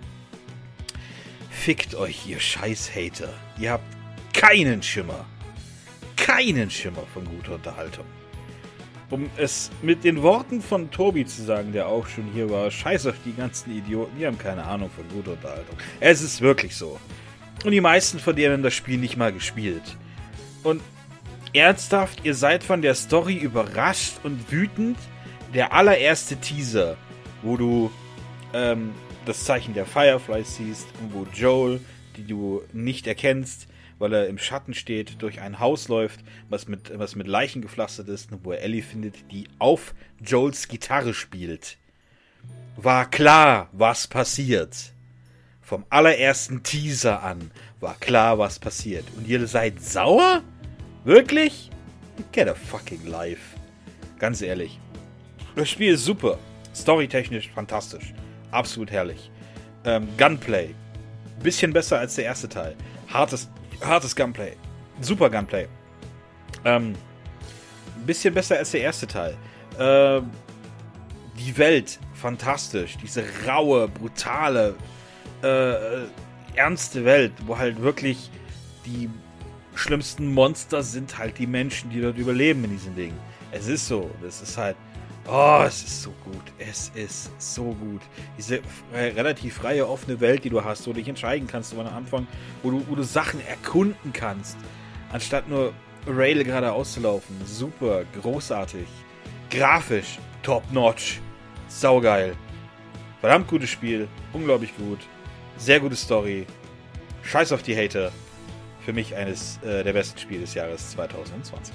Fickt euch, ihr Scheiß-Hater. Ihr habt keinen Schimmer. Keinen Schimmer von guter Unterhaltung. Um es mit den Worten von Tobi zu sagen, der auch schon hier war, scheiß auf die ganzen Idioten, die haben keine Ahnung von guter Unterhaltung. Es ist wirklich so. Und die meisten von denen haben das Spiel nicht mal gespielt. Und ernsthaft, ihr seid von der Story überrascht und wütend. Der allererste Teaser, wo du ähm, das Zeichen der Fireflies siehst und wo Joel, die du nicht erkennst, weil er im Schatten steht, durch ein Haus läuft, was mit, was mit Leichen gepflastert ist, wo er Ellie findet, die auf Joels Gitarre spielt. War klar, was passiert. Vom allerersten Teaser an war klar, was passiert. Und ihr seid sauer? Wirklich? Get a fucking life. Ganz ehrlich. Das Spiel ist super. Storytechnisch fantastisch. Absolut herrlich. Ähm, Gunplay. Bisschen besser als der erste Teil. Hartes, hartes Gunplay. Super Gunplay. Ähm, bisschen besser als der erste Teil. Ähm, die Welt. Fantastisch. Diese raue, brutale, äh, ernste Welt, wo halt wirklich die schlimmsten Monster sind halt die Menschen, die dort überleben in diesem Ding. Es ist so. Das ist halt... Oh, es ist so gut. Es ist so gut. Diese äh, relativ freie, offene Welt, die du hast, wo du dich entscheiden kannst, wo, am Anfang, wo, du, wo du Sachen erkunden kannst, anstatt nur Rail geradeaus zu laufen. Super, großartig. Grafisch, top-notch. Saugeil. Verdammt gutes Spiel. Unglaublich gut. Sehr gute Story. Scheiß auf die Hater. Für mich eines äh, der besten Spiele des Jahres zwanzig zwanzig.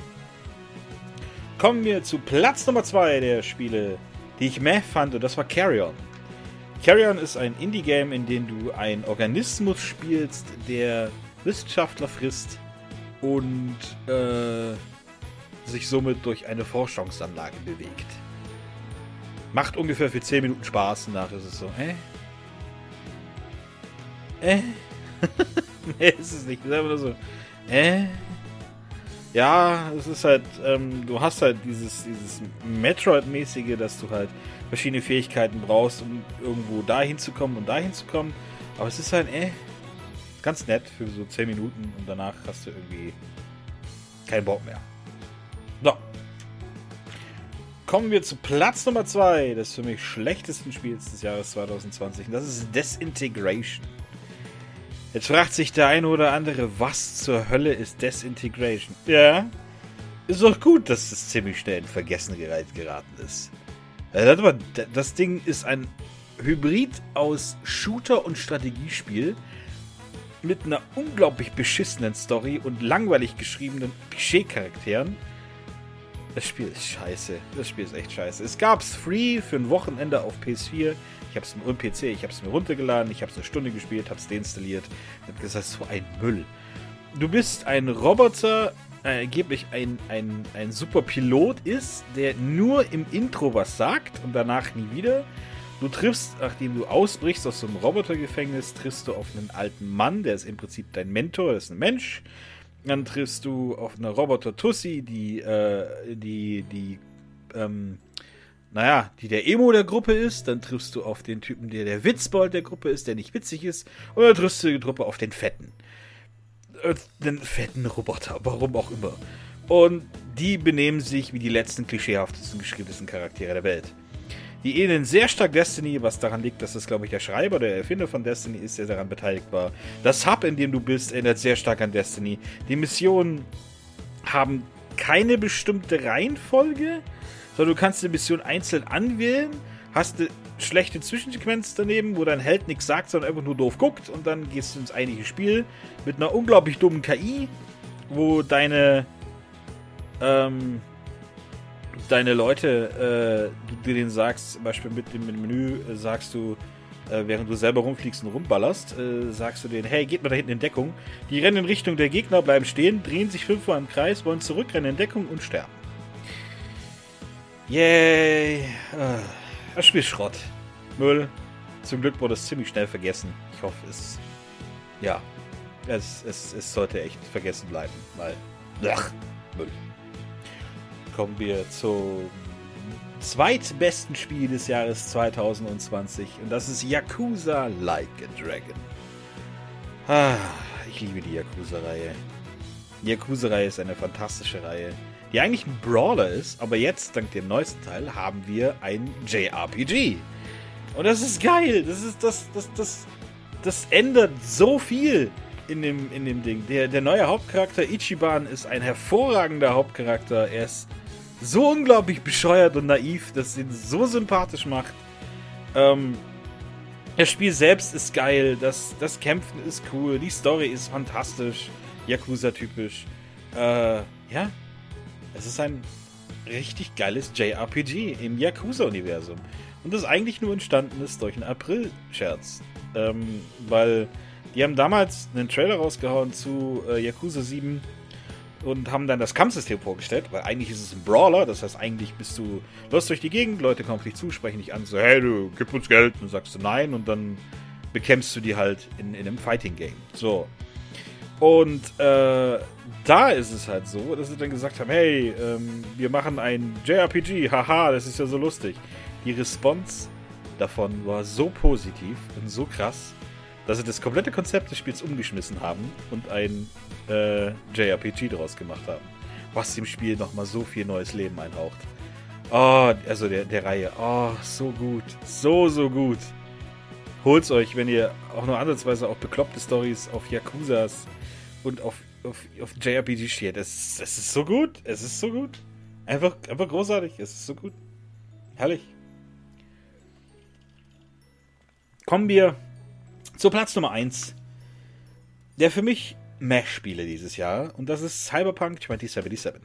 Kommen wir zu Platz Nummer zwei der Spiele, die ich meh fand, und das war Carrion. Carrion ist ein Indie-Game, in dem du einen Organismus spielst, der Wissenschaftler frisst und äh, sich somit durch eine Forschungsanlage bewegt. Macht ungefähr für zehn Minuten Spaß, und danach ist es so, äh? Äh? Nee, ist es nicht. Es ist einfach nur so, äh? Ja, es ist halt, ähm, du hast halt dieses, dieses Metroid-mäßige, dass du halt verschiedene Fähigkeiten brauchst, um irgendwo da hinzukommen und da hinzukommen. Aber es ist halt, äh, ganz nett für so zehn Minuten und danach hast du irgendwie keinen Bock mehr. So. Kommen wir zu Platz Nummer zwei des für mich schlechtesten Spiels des Jahres zwanzig zwanzig. Und das ist Desintegration. Jetzt fragt sich der eine oder andere, was zur Hölle ist Desintegration? Ja, ist doch gut, dass es ziemlich schnell in Vergessenheit geraten ist. Das Ding ist ein Hybrid aus Shooter und Strategiespiel mit einer unglaublich beschissenen Story und langweilig geschriebenen Klischee-Charakteren. Das Spiel ist scheiße. Das Spiel ist echt scheiße. Es gab's free für ein Wochenende auf P S vier. Ich hab's mir und P C, ich hab's mir runtergeladen, ich hab's eine Stunde gespielt, hab's deinstalliert. Ich hab gesagt, so ein Müll. Du bist ein Roboter, äh, angeblich ein, ein, ein super Pilot ist, der nur im Intro was sagt und danach nie wieder. Du triffst, nachdem du ausbrichst aus so einem Robotergefängnis, triffst du auf einen alten Mann, der ist im Prinzip dein Mentor, das ist ein Mensch. Dann triffst du auf eine Roboter-Tussi, die, äh, die, die, ähm, naja, die der Emo der Gruppe ist, dann triffst du auf den Typen, der der Witzbold der Gruppe ist, der nicht witzig ist, und dann triffst du die Gruppe auf den Fetten. Äh, den fetten Roboter, warum auch immer. Und die benehmen sich wie die letzten klischeehaftesten geschriebensten Charaktere der Welt. Die ähneln sehr stark Destiny, was daran liegt, dass es, glaube ich, der Schreiber, der Erfinder von Destiny ist, der daran beteiligt war. Das Hub, in dem du bist, erinnert sehr stark an Destiny. Die Missionen haben keine bestimmte Reihenfolge, sondern du kannst die Mission einzeln anwählen, hast eine schlechte Zwischensequenz daneben, wo dein Held nichts sagt, sondern einfach nur doof guckt, und dann gehst du ins eigentliche Spiel mit einer unglaublich dummen K I, wo deine ähm, deine Leute, äh, du dir denen sagst, zum Beispiel mit dem Menü, äh, sagst du, äh, während du selber rumfliegst und rumballerst, äh, sagst du denen, hey, geht mal da hinten in Deckung. Die rennen in Richtung der Gegner, bleiben stehen, drehen sich fünfmal im Kreis, wollen zurückrennen in Deckung und sterben. Yay. Äh, das Spiel ist Schrott. Müll. Zum Glück wurde es ziemlich schnell vergessen. Ich hoffe, es, ja, es, es, es sollte echt vergessen bleiben, weil, ach, Müll. Kommen wir zum zweitbesten Spiel des Jahres zwanzig zwanzig, und das ist Yakuza Like a Dragon. Ah, ich liebe die Yakuza-Reihe. Die Yakuza-Reihe ist eine fantastische Reihe, die eigentlich ein Brawler ist, aber jetzt, dank dem neuesten Teil, haben wir ein J R P G. Und das ist geil. Das ist das, das, das, das ändert so viel in dem, in dem Ding. Der, der neue Hauptcharakter Ichiban ist ein hervorragender Hauptcharakter. Er ist so unglaublich bescheuert und naiv, dass ihn so sympathisch macht. Ähm, das Spiel selbst ist geil, das, das Kämpfen ist cool, die Story ist fantastisch, Yakuza-typisch. Äh, ja, es ist ein richtig geiles J R P G im Yakuza-Universum. Und das eigentlich nur entstanden ist durch einen April-Scherz. Ähm, weil die haben damals einen Trailer rausgehauen zu äh, Yakuza sieben und haben dann das Kampfsystem vorgestellt, weil eigentlich ist es ein Brawler, das heißt, eigentlich bist du, läufst durch die Gegend, Leute kommen auf dich zu, sprechen dich an, so, hey, du, gib uns Geld, und sagst du nein, und dann bekämpfst du die halt in, in einem Fighting-Game. So. Und äh, da ist es halt so, dass sie dann gesagt haben, hey, ähm, wir machen ein J R P G, haha, das ist ja so lustig. Die Response davon war so positiv und so krass, dass sie das komplette Konzept des Spiels umgeschmissen haben und ein äh, J R P G draus gemacht haben. Was dem Spiel nochmal so viel neues Leben einhaucht. Oh, also der, der Reihe. Oh, so gut. So, so gut. Holt's euch, wenn ihr auch nur ansatzweise auf bekloppte Stories, auf Yakuzas und auf, auf, auf J R P G steht. Es, es ist so gut. Es ist so gut. Einfach, einfach großartig. Es ist so gut. Herrlich. Kommen wir zu Platz Nummer eins der für mich Meh-Spiele dieses Jahr, und das ist Cyberpunk zwanzig siebenundsiebzig.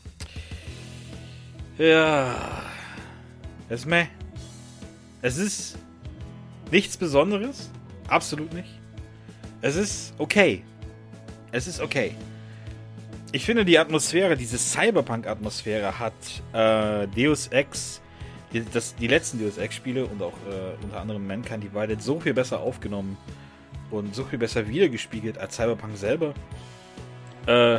Ja, es ist Meh. Es ist nichts Besonderes, absolut nicht. Es ist okay. Es ist okay. Ich finde, die Atmosphäre, diese Cyberpunk-Atmosphäre hat äh, Deus Ex, die, das, die letzten Deus Ex-Spiele und auch äh, unter anderem Mankind Divided so viel besser aufgenommen und so viel besser wiedergespiegelt als Cyberpunk selber. Äh,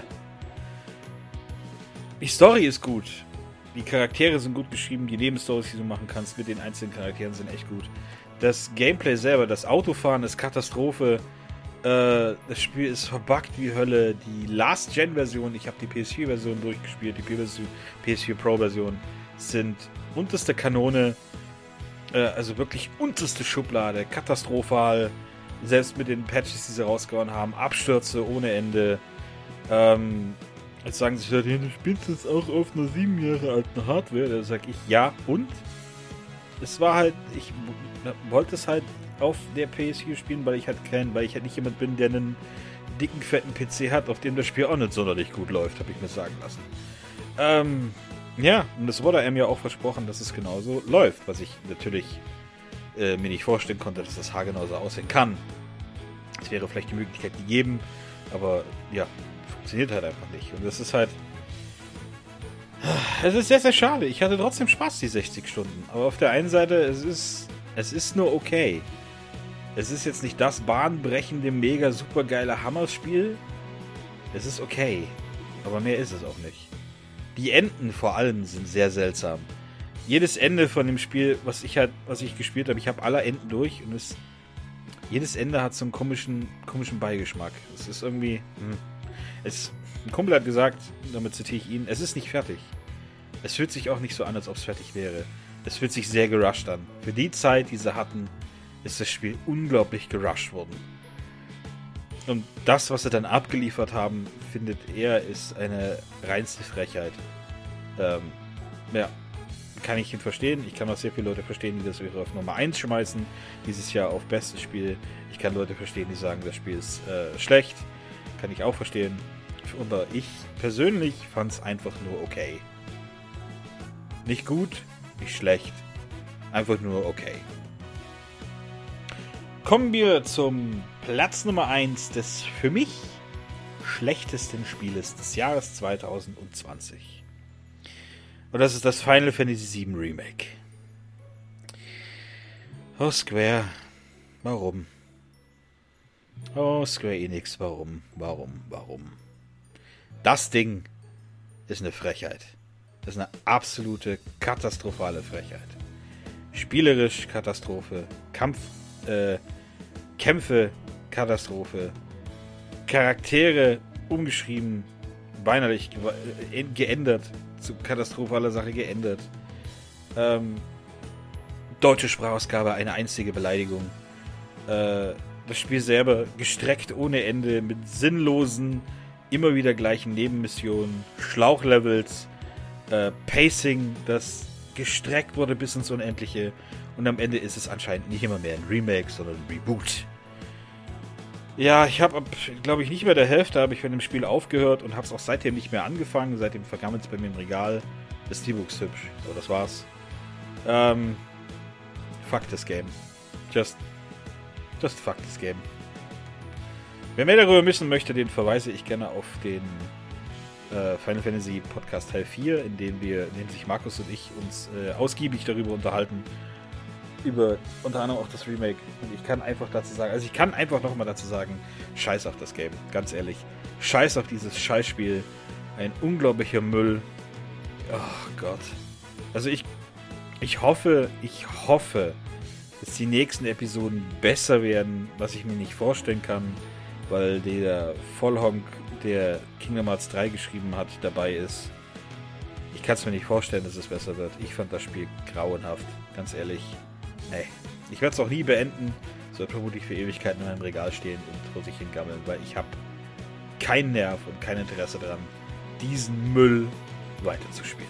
die Story ist gut. Die Charaktere sind gut geschrieben. Die Nebenstories, die du machen kannst mit den einzelnen Charakteren, sind echt gut. Das Gameplay selber, das Autofahren ist Katastrophe. Äh, das Spiel ist verbuggt wie Hölle. Die Last-Gen-Version, ich habe die P S vier Version durchgespielt, die P S vier Pro-Version, sind unterste Kanone. Äh, also wirklich unterste Schublade. Katastrophal. Selbst mit den Patches, die sie rausgehauen haben. Abstürze ohne Ende. Ähm, jetzt sagen sich Leute, du spielst jetzt auch auf einer sieben Jahre alten Hardware. Da sag ich, ja, und? Es war halt, ich wollte es halt auf der P S vier spielen, weil ich halt kein, weil ich halt nicht jemand bin, der einen dicken, fetten P C hat, auf dem das Spiel auch nicht sonderlich gut läuft, habe ich mir sagen lassen. Ähm, ja, und es wurde einem ja auch versprochen, dass es genauso läuft, was ich natürlich äh, mir nicht vorstellen konnte, dass das haargenau so aussehen kann. Es wäre vielleicht die Möglichkeit gegeben, aber ja, funktioniert halt einfach nicht. Und das ist halt, es ist sehr, sehr schade. Ich hatte trotzdem Spaß, die sechzig Stunden. Aber auf der einen Seite, es ist, es ist nur okay. Es ist jetzt nicht das bahnbrechende, mega super geile Hammerspiel. Es ist okay. Aber mehr ist es auch nicht. Die Enden vor allem sind sehr seltsam. jedes Ende von dem Spiel, was ich halt, was ich gespielt habe, ich habe alle Enden durch und es, jedes Ende hat so einen komischen, komischen Beigeschmack. Es ist irgendwie, hm. es, ein Kumpel hat gesagt, damit zitiere ich ihn, es ist nicht fertig. Es fühlt sich auch nicht so an, als ob es fertig wäre. Es fühlt sich sehr gerusht an. Für die Zeit, die sie hatten, ist das Spiel unglaublich gerusht worden. Und das, was sie dann abgeliefert haben, findet er, ist eine reinste Frechheit. Ähm, ja, kann ich ihn verstehen. Ich kann auch sehr viele Leute verstehen, die das auf Nummer eins schmeißen. Dieses Jahr auf bestes Spiel. Ich kann Leute verstehen, die sagen, das Spiel ist äh, schlecht. Kann ich auch verstehen. Aber ich persönlich fand es einfach nur okay. Nicht gut, nicht schlecht. Einfach nur okay. Kommen wir zum Platz Nummer eins des für mich schlechtesten Spieles des Jahres zwanzig zwanzig. Und das ist das Final Fantasy sieben Remake. Oh Square, warum? Oh Square Enix, warum? Warum? Warum? Das Ding ist eine Frechheit. Das ist eine absolute katastrophale Frechheit. Spielerisch Katastrophe, Kampf, äh, Kämpfe Katastrophe, Charaktere umgeschrieben, weinerlich ge- geändert, zu katastrophaler Sache geändert. Ähm, deutsche Sprachausgabe, eine einzige Beleidigung. Äh, das Spiel selber gestreckt ohne Ende mit sinnlosen, immer wieder gleichen Nebenmissionen, Schlauchlevels, äh, Pacing, das gestreckt wurde bis ins Unendliche. Und am Ende ist es anscheinend nicht immer mehr ein Remake, sondern ein Reboot. Ja, ich habe, glaube ich, nicht mehr der Hälfte habe ich von dem Spiel aufgehört und habe es auch seitdem nicht mehr angefangen. Seitdem vergammelt es bei mir im Regal. Das Steelbook ist hübsch. So, das war's. Ähm, fuck this game. Just, just fuck this game. Wer mehr darüber wissen möchte, den verweise ich gerne auf den äh, Final Fantasy Podcast Teil vier, in dem wir, in dem sich Markus und ich uns äh, ausgiebig darüber unterhalten. Über unter anderem auch das Remake. Und ich kann einfach dazu sagen, also ich kann einfach nochmal dazu sagen, scheiß auf das Game, ganz ehrlich. Scheiß auf dieses Scheißspiel. Ein unglaublicher Müll. Oh Gott. Also ich, ich hoffe, ich hoffe, dass die nächsten Episoden besser werden, was ich mir nicht vorstellen kann, weil der Vollhonk, der Kingdom Hearts drei geschrieben hat, dabei ist. Ich kann es mir nicht vorstellen, dass es besser wird. Ich fand das Spiel grauenhaft, ganz ehrlich. Nee, ich werde es auch nie beenden. Es wird vermutlich für Ewigkeiten in meinem Regal stehen und vor sich hingammeln, weil ich habe keinen Nerv und kein Interesse daran, diesen Müll weiterzuspielen.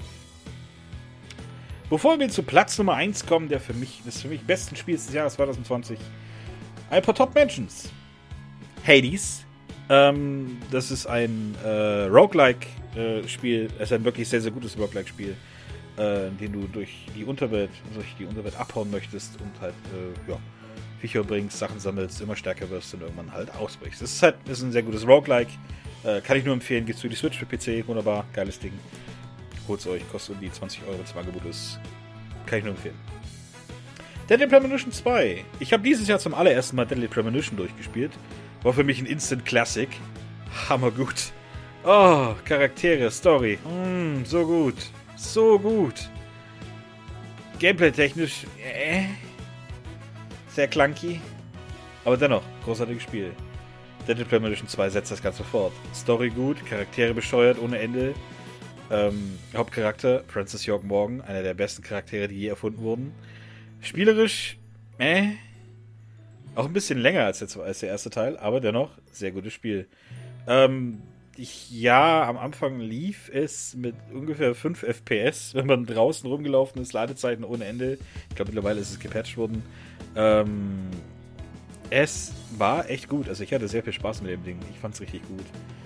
Bevor wir zu Platz Nummer eins kommen, der für mich, des für mich besten Spiels des Jahres zwanzig zwanzig, ein paar Top Mentions. Hades. Ähm, das ist ein äh, Roguelike-Spiel. Es ist ein wirklich sehr, sehr gutes Roguelike-Spiel. Äh, in dem du durch die Unterwelt, durch die Unterwelt abhauen möchtest und halt, äh, ja, Viecher bringst, Sachen sammelst, immer stärker wirst und irgendwann halt ausbrichst. Das ist halt, das ist ein sehr gutes Roguelike. Äh, kann ich nur empfehlen, geht's für die Switch, für P C, wunderbar, geiles Ding. Holt's euch, kostet um die zwanzig Euro, das Angebot ist, kann ich nur empfehlen. Deadly Premonition zwei. Ich habe dieses Jahr zum allerersten Mal Deadly Premonition durchgespielt. War für mich ein Instant Classic. Hammergut. Oh, Charaktere, Story. Mm, so gut. So gut. Gameplay-technisch äh, sehr clunky. Aber dennoch, großartiges Spiel. Deadly Premonition zwei setzt das Ganze fort. Story gut, Charaktere bescheuert ohne Ende. Ähm, Hauptcharakter, Francis York Morgan, einer der besten Charaktere, die je erfunden wurden. Spielerisch, äh, auch ein bisschen länger als der, als der erste Teil, aber dennoch, sehr gutes Spiel. Ähm, ich, ja, am Anfang lief es mit ungefähr fünf F P S, wenn man draußen rumgelaufen ist, Ladezeiten ohne Ende. Ich glaube, mittlerweile ist es gepatcht worden. Ähm, es war echt gut, also ich hatte sehr viel Spaß mit dem Ding. Ich fand es richtig gut.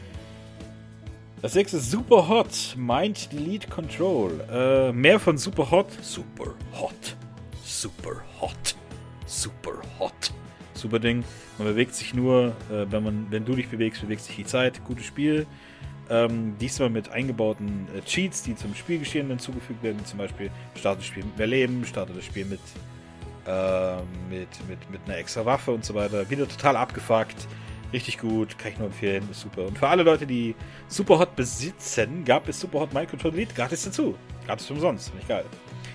Das nächste ist Super Hot, Mind Delete Control. Äh, mehr von Super Hot. Super Hot. Super Hot. Super Hot. Super Ding. Man bewegt sich nur, äh, wenn man, wenn du dich bewegst, bewegt sich die Zeit. Gutes Spiel. Ähm, diesmal mit eingebauten äh, Cheats, die zum Spielgeschehen hinzugefügt werden. Zum Beispiel startet das Spiel mit mehr Leben, startet das Spiel mit, äh, mit, mit, mit einer extra Waffe und so weiter. Wieder total abgefuckt. Richtig gut, kann ich nur empfehlen, ist super. Und für alle Leute, die Superhot besitzen, gab es Superhot Mind Control Delete gratis dazu. Gratis umsonst, finde ich geil.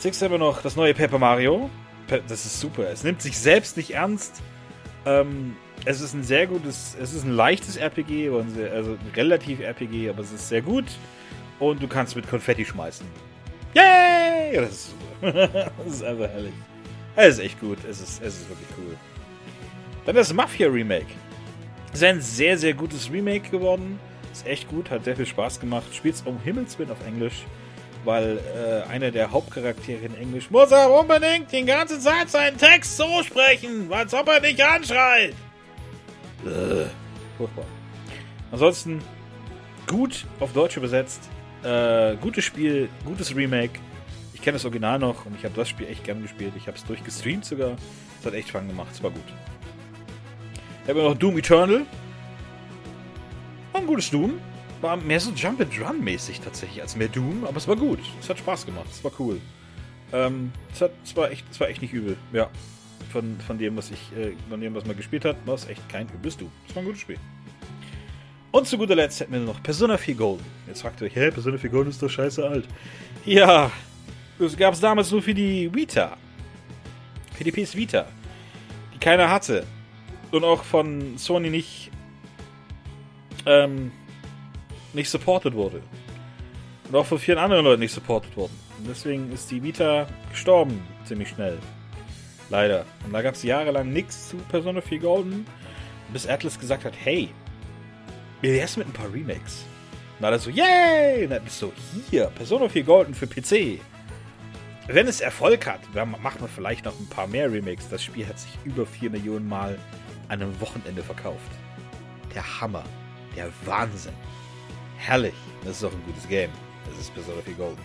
Sechs haben wir noch das neue Paper Mario. Das ist super. Es nimmt sich selbst nicht ernst. Ähm, es ist ein sehr gutes, es ist ein leichtes R P G, also ein relativ R P G, aber es ist sehr gut. Und du kannst mit Konfetti schmeißen. Yay! Das ist super. Das ist einfach herrlich. Es ist echt gut. Es ist, es ist wirklich cool. Dann das Mafia Remake. Es ist ein sehr, sehr gutes Remake geworden. Ist echt gut, hat sehr viel Spaß gemacht. Spielt's um Himmels Willen auf Englisch, weil äh, einer der Hauptcharaktere in Englisch muss er unbedingt die ganze Zeit seinen Text so sprechen, als ob er nicht anschreit. Äh, furchtbar. Ansonsten gut auf Deutsch übersetzt. Äh, gutes Spiel, gutes Remake. Ich kenne das Original noch und ich habe das Spiel echt gern gespielt. Ich habe es durchgestreamt sogar. Es hat echt Fun gemacht. Es war gut. Dann haben wir noch Doom Eternal. War ein gutes Doom. War mehr so Jump-and-Run-mäßig tatsächlich als mehr Doom, aber es war gut. Es hat Spaß gemacht. Es war cool. Ähm, es, hat, es, war echt, es war echt nicht übel. Ja. Von, von dem, was ich, äh, von dem, was man gespielt hat, war es echt kein übles Doom. Es war ein gutes Spiel. Und zu guter Letzt hätten wir noch Persona vier Golden. Jetzt fragt ihr euch, hä, Persona vier Golden ist doch scheiße alt. Ja, das gab es damals nur für die Vita. Für die P S Vita. Die keiner hatte. Und auch von Sony nicht, ähm, nicht supported wurde. Und auch von vielen anderen Leuten nicht supported worden. Und deswegen ist die Vita gestorben, ziemlich schnell. Leider. Und da gab es jahrelang nichts zu Persona vier Golden, bis Atlus gesagt hat, hey, wie wär's mit ein paar Remakes? Und dann so, yay! Und dann bist du so, hier, Persona vier Golden für P C. Wenn es Erfolg hat, dann macht man vielleicht noch ein paar mehr Remakes. Das Spiel hat sich über vier Millionen Mal an einem Wochenende verkauft. Der Hammer. Der Wahnsinn. Herrlich. Das ist auch ein gutes Game. Das ist Persona vier Golden.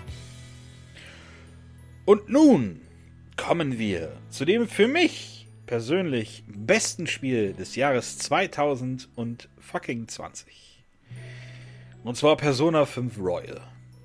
Und nun kommen wir zu dem für mich persönlich besten Spiel des Jahres zweitausendzwanzig. Und zwar Persona fünf Royal.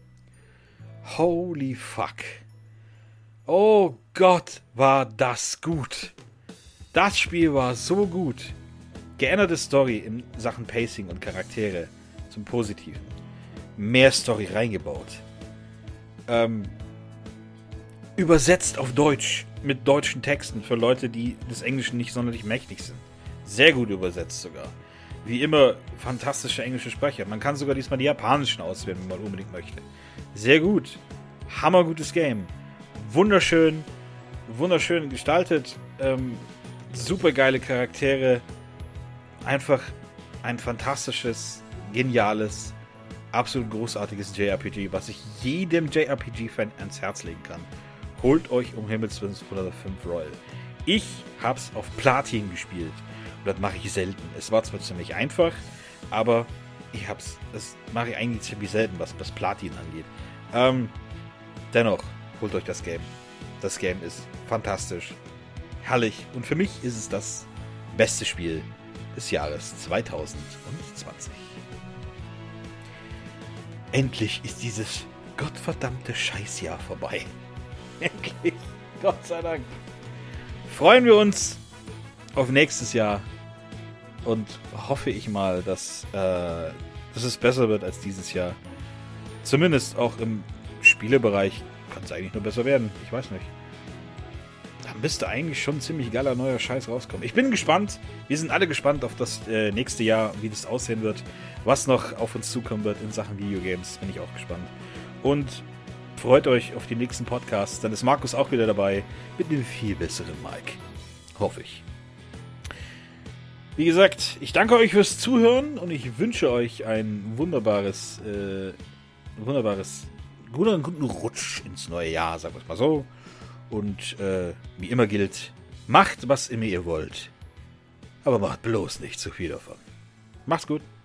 Holy fuck. Oh Gott, war das gut. Das Spiel war so gut. Geänderte Story in Sachen Pacing und Charaktere zum Positiven. Mehr Story reingebaut. Ähm, übersetzt auf Deutsch mit deutschen Texten für Leute, die des Englischen nicht sonderlich mächtig sind. Sehr gut übersetzt sogar. Wie immer, fantastische englische Sprecher. Man kann sogar diesmal die japanischen auswählen, wenn man unbedingt möchte. Sehr gut. Hammergutes Game. Wunderschön. Wunderschön gestaltet. Ähm, super geile Charaktere. Einfach ein fantastisches, geniales, absolut großartiges J R P G, was ich jedem J R P G-Fan ans Herz legen kann. Holt euch um Himmels Willen Persona fünf Royal. Ich hab's auf Platin gespielt. Und das mache ich selten. Es war zwar ziemlich einfach, aber ich hab's. Das mache ich eigentlich ziemlich selten, was das Platin angeht. Ähm, dennoch, holt euch das Game. Das Game ist fantastisch. Herrlich. Und für mich ist es das beste Spiel des Jahres zweitausendzwanzig. Endlich ist dieses gottverdammte Scheißjahr vorbei. Endlich. Gott sei Dank. Freuen wir uns auf nächstes Jahr und hoffe ich mal, dass, äh, dass es besser wird als dieses Jahr. Zumindest auch im Spielebereich kann es eigentlich nur besser werden. Ich weiß nicht. Da müsste eigentlich schon ein ziemlich geiler neuer Scheiß rauskommen. Ich bin gespannt. Wir sind alle gespannt auf das äh, nächste Jahr, wie das aussehen wird. Was noch auf uns zukommen wird in Sachen Videogames. Bin ich auch gespannt. Und freut euch auf die nächsten Podcasts. Dann ist Markus auch wieder dabei. Mit einem viel besseren Mike. Hoffe ich. Wie gesagt, ich danke euch fürs Zuhören und ich wünsche euch ein wunderbares, äh, wunderbares, guten, guten Rutsch ins neue Jahr, sagen wir es mal so. Und äh, wie immer gilt, macht, was immer ihr wollt. Aber macht bloß nicht zu viel davon. Macht's gut.